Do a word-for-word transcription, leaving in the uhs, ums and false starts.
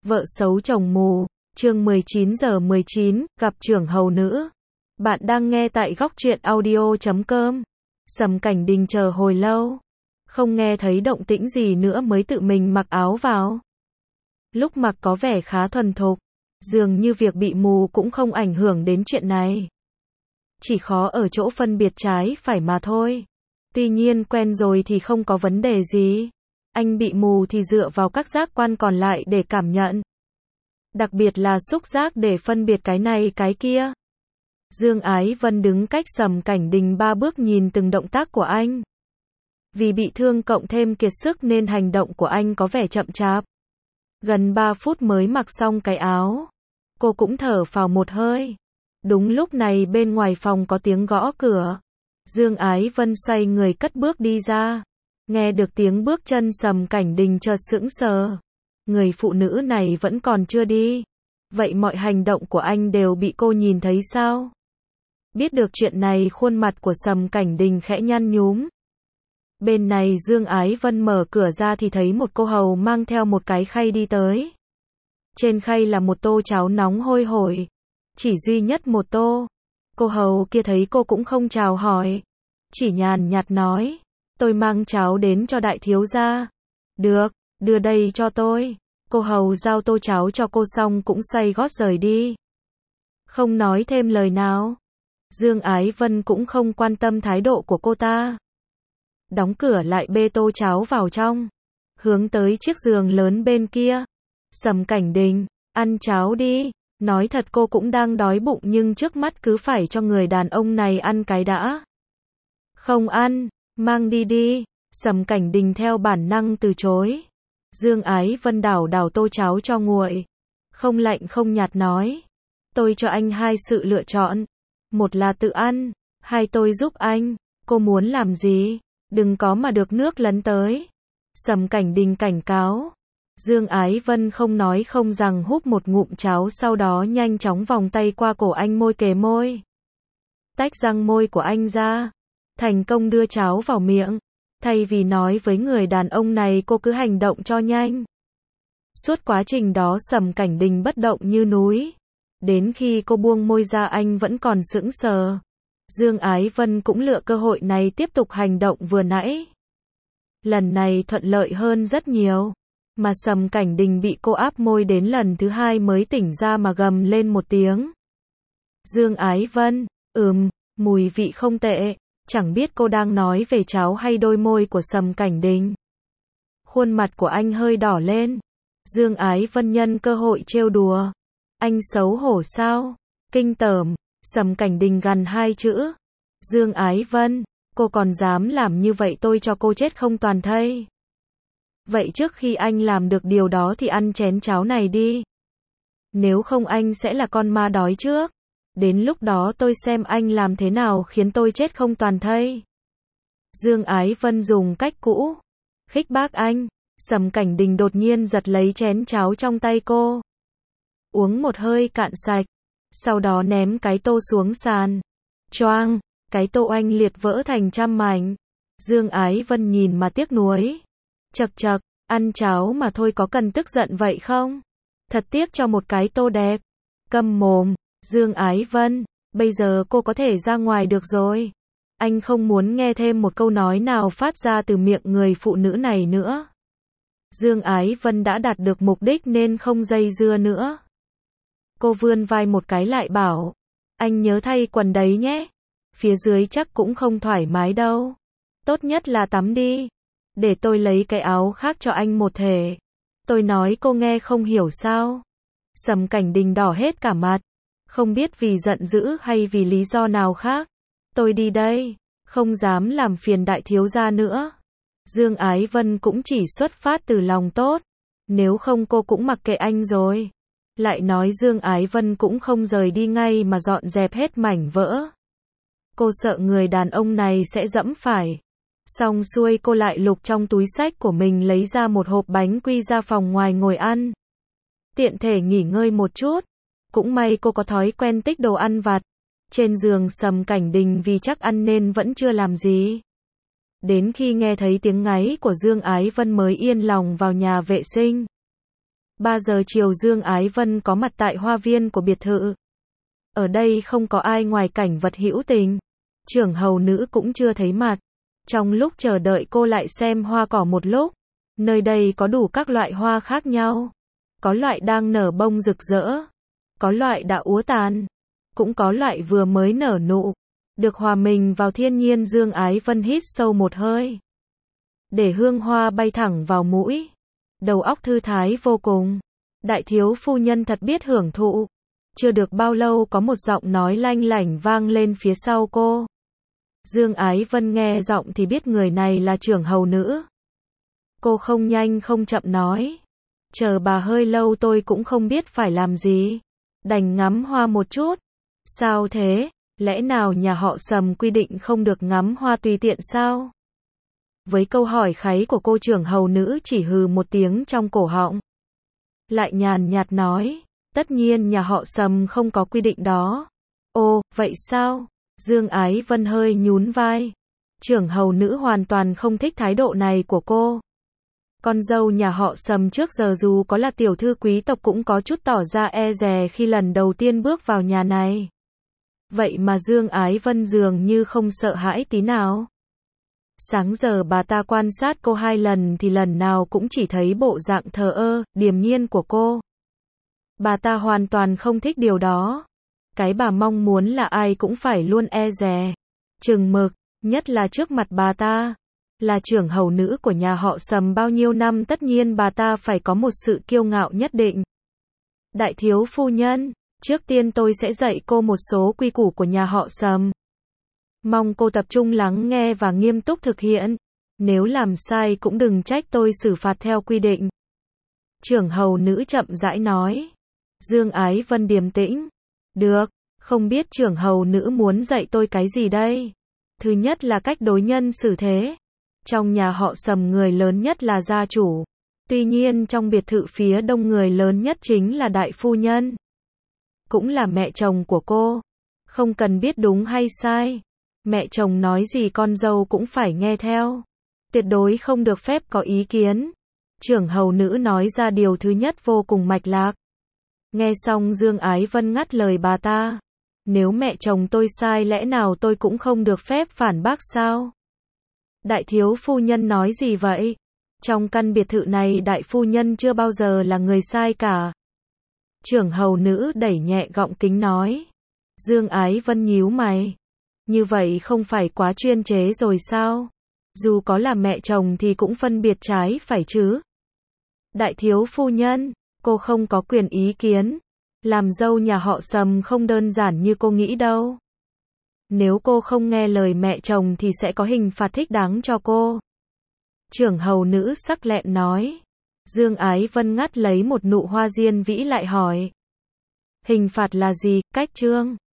Vợ xấu chồng mù, chương mười chín giờ mười chín, gặp trưởng hầu nữ. Bạn đang nghe tại góc truyện audio chấm com. Sầm Cảnh Đình chờ hồi lâu, không nghe thấy động tĩnh gì nữa mới tự mình mặc áo vào. Lúc mặc có vẻ khá thuần thục, dường như việc bị mù cũng không ảnh hưởng đến chuyện này. Chỉ khó ở chỗ phân biệt trái phải mà thôi. Tuy nhiên quen rồi thì không có vấn đề gì. Anh bị mù thì dựa vào các giác quan còn lại để cảm nhận. Đặc biệt là xúc giác để phân biệt cái này cái kia. Dương Ái Vân đứng cách Sầm Cảnh Đình ba bước nhìn từng động tác của anh. Vì bị thương cộng thêm kiệt sức nên hành động của anh có vẻ chậm chạp. Gần ba phút mới mặc xong cái áo. Cô cũng thở phào một hơi. Đúng lúc này bên ngoài phòng có tiếng gõ cửa. Dương Ái Vân xoay người cất bước đi ra. Nghe được tiếng bước chân Sầm Cảnh Đình chợt sững sờ. Người phụ nữ này vẫn còn chưa đi. Vậy mọi hành động của anh đều bị cô nhìn thấy sao? Biết được chuyện này khuôn mặt của Sầm Cảnh Đình khẽ nhăn nhúm. Bên này Dương Ái Vân mở cửa ra thì thấy một cô hầu mang theo một cái khay đi tới. Trên khay là một tô cháo nóng hôi hổi. Chỉ duy nhất một tô. Cô hầu kia thấy cô cũng không chào hỏi. Chỉ nhàn nhạt nói. Tôi mang cháo đến cho đại thiếu gia. Được, đưa đây cho tôi. Cô hầu giao tô cháo cho cô xong cũng xoay gót rời đi. Không nói thêm lời nào. Dương Ái Vân cũng không quan tâm thái độ của cô ta. Đóng cửa lại bê tô cháo vào trong. Hướng tới chiếc giường lớn bên kia. Sầm Cảnh Đình, ăn cháo đi. Nói thật cô cũng đang đói bụng nhưng trước mắt cứ phải cho người đàn ông này ăn cái đã. Không ăn, mang đi đi. Sầm Cảnh Đình theo bản năng từ chối. Dương Ái Vân đảo đảo tô cháo cho nguội. Không lạnh không nhạt nói. Tôi cho anh hai sự lựa chọn. Một là tự ăn, hai tôi giúp anh. Cô muốn làm gì? Đừng có mà được nước lấn tới. Sầm Cảnh Đình cảnh cáo. Dương Ái Vân không nói không rằng húp một ngụm cháo sau đó nhanh chóng vòng tay qua cổ anh môi kề môi. Tách răng môi của anh ra. Thành công đưa cháo vào miệng. Thay vì nói với người đàn ông này cô cứ hành động cho nhanh. Suốt quá trình đó Sầm Cảnh Đình bất động như núi. Đến khi cô buông môi ra anh vẫn còn sững sờ. Dương Ái Vân cũng lựa cơ hội này tiếp tục hành động vừa nãy. Lần này thuận lợi hơn rất nhiều. Mà Sầm Cảnh Đình bị cô áp môi đến lần thứ hai mới tỉnh ra mà gầm lên một tiếng. Dương Ái Vân, ừm, mùi vị không tệ. Chẳng biết cô đang nói về cháo hay đôi môi của Sầm Cảnh Đình. Khuôn mặt của anh hơi đỏ lên. Dương Ái Vân nhân cơ hội trêu đùa. Anh xấu hổ sao? Kinh tởm. Sầm Cảnh Đình gằn hai chữ. Dương Ái Vân, cô còn dám làm như vậy tôi cho cô chết không toàn thây. Vậy trước khi anh làm được điều đó thì ăn chén cháo này đi. Nếu không anh sẽ là con ma đói trước. Đến lúc đó tôi xem anh làm thế nào khiến tôi chết không toàn thây. Dương Ái Vân dùng cách cũ. Khích bác anh. Sầm Cảnh Đình đột nhiên giật lấy chén cháo trong tay cô. Uống một hơi cạn sạch. Sau đó ném cái tô xuống sàn. Choang. Cái tô oanh liệt vỡ thành trăm mảnh. Dương Ái Vân nhìn mà tiếc nuối. Chật chật. Ăn cháo mà thôi có cần tức giận vậy không? Thật tiếc cho một cái tô đẹp. Câm mồm. Dương Ái Vân, bây giờ cô có thể ra ngoài được rồi. Anh không muốn nghe thêm một câu nói nào phát ra từ miệng người phụ nữ này nữa. Dương Ái Vân đã đạt được mục đích nên không dây dưa nữa. Cô vươn vai một cái lại bảo. Anh nhớ thay quần đấy nhé. Phía dưới chắc cũng không thoải mái đâu. Tốt nhất là tắm đi. Để tôi lấy cái áo khác cho anh một thể. Tôi nói cô nghe không hiểu sao. Sầm Cảnh Đình đỏ hết cả mặt. Không biết vì giận dữ hay vì lý do nào khác. Tôi đi đây. Không dám làm phiền đại thiếu gia nữa. Dương Ái Vân cũng chỉ xuất phát từ lòng tốt. Nếu không cô cũng mặc kệ anh rồi. Lại nói Dương Ái Vân cũng không rời đi ngay mà dọn dẹp hết mảnh vỡ. Cô sợ người đàn ông này sẽ dẫm phải. Xong xuôi cô lại lục trong túi xách của mình lấy ra một hộp bánh quy ra phòng ngoài ngồi ăn. Tiện thể nghỉ ngơi một chút. Cũng may cô có thói quen tích đồ ăn vặt. Trên giường Sầm Cảnh Đình vì chắc ăn nên vẫn chưa làm gì. Đến khi nghe thấy tiếng ngáy của Dương Ái Vân mới yên lòng vào nhà vệ sinh. ba giờ chiều Dương Ái Vân có mặt tại hoa viên của biệt thự. Ở đây không có ai ngoài cảnh vật hữu tình. Trưởng hầu nữ cũng chưa thấy mặt. Trong lúc chờ đợi cô lại xem hoa cỏ một lúc. Nơi đây có đủ các loại hoa khác nhau. Có loại đang nở bông rực rỡ. Có loại đã úa tàn. Cũng có loại vừa mới nở nụ. Được hòa mình vào thiên nhiên, Dương Ái Vân hít sâu một hơi. Để hương hoa bay thẳng vào mũi. Đầu óc thư thái vô cùng. Đại thiếu phu nhân thật biết hưởng thụ. Chưa được bao lâu có một giọng nói lanh lảnh vang lên phía sau cô. Dương Ái Vân nghe giọng thì biết người này là trưởng hầu nữ. Cô không nhanh không chậm nói. Chờ bà hơi lâu tôi cũng không biết phải làm gì. Đành ngắm hoa một chút. Sao thế? Lẽ nào nhà họ Sầm quy định không được ngắm hoa tùy tiện sao? Với câu hỏi kháy của cô, trưởng hầu nữ chỉ hừ một tiếng trong cổ họng. Lại nhàn nhạt nói. Tất nhiên nhà họ Sầm không có quy định đó. Ồ, vậy sao? Dương Ái Vân hơi nhún vai. Trưởng hầu nữ hoàn toàn không thích thái độ này của cô. Con dâu nhà họ Sầm trước giờ dù có là tiểu thư quý tộc cũng có chút tỏ ra e dè khi lần đầu tiên bước vào nhà này. Vậy mà Dương Ái Vân dường như không sợ hãi tí nào. Sáng giờ bà ta quan sát cô hai lần thì lần nào cũng chỉ thấy bộ dạng thờ ơ, điềm nhiên của cô. Bà ta hoàn toàn không thích điều đó. Cái bà mong muốn là ai cũng phải luôn e dè, chừng mực, nhất là trước mặt bà ta. Là trưởng hầu nữ của nhà họ Sầm bao nhiêu năm, tất nhiên bà ta phải có một sự kiêu ngạo nhất định. Đại thiếu phu nhân, trước tiên tôi sẽ dạy cô một số quy củ của nhà họ Sầm. Mong cô tập trung lắng nghe và nghiêm túc thực hiện. Nếu làm sai cũng đừng trách tôi xử phạt theo quy định. Trưởng hầu nữ chậm rãi nói. Dương Ái Vân điềm tĩnh. Được, không biết trưởng hầu nữ muốn dạy tôi cái gì đây? Thứ nhất là cách đối nhân xử thế. Trong nhà họ Sầm người lớn nhất là gia chủ. Tuy nhiên trong biệt thự phía đông người lớn nhất chính là đại phu nhân. Cũng là mẹ chồng của cô. Không cần biết đúng hay sai. Mẹ chồng nói gì con dâu cũng phải nghe theo. Tuyệt đối không được phép có ý kiến. Trưởng hầu nữ nói ra điều thứ nhất vô cùng mạch lạc. Nghe xong Dương Ái Vân ngắt lời bà ta. Nếu mẹ chồng tôi sai lẽ nào tôi cũng không được phép phản bác sao? Đại thiếu phu nhân nói gì vậy? Trong căn biệt thự này đại phu nhân chưa bao giờ là người sai cả. Trưởng hầu nữ đẩy nhẹ gọng kính nói. Dương Ái Vân nhíu mày. Như vậy không phải quá chuyên chế rồi sao? Dù có là mẹ chồng thì cũng phân biệt trái phải chứ. Đại thiếu phu nhân, cô không có quyền ý kiến. Làm dâu nhà họ Sầm không đơn giản như cô nghĩ đâu. Nếu cô không nghe lời mẹ chồng thì sẽ có hình phạt thích đáng cho cô. Trưởng hầu nữ sắc lẹm nói. Dương Ái Vân ngắt lấy một nụ hoa diên vĩ lại hỏi. Hình phạt là gì? Cách trương.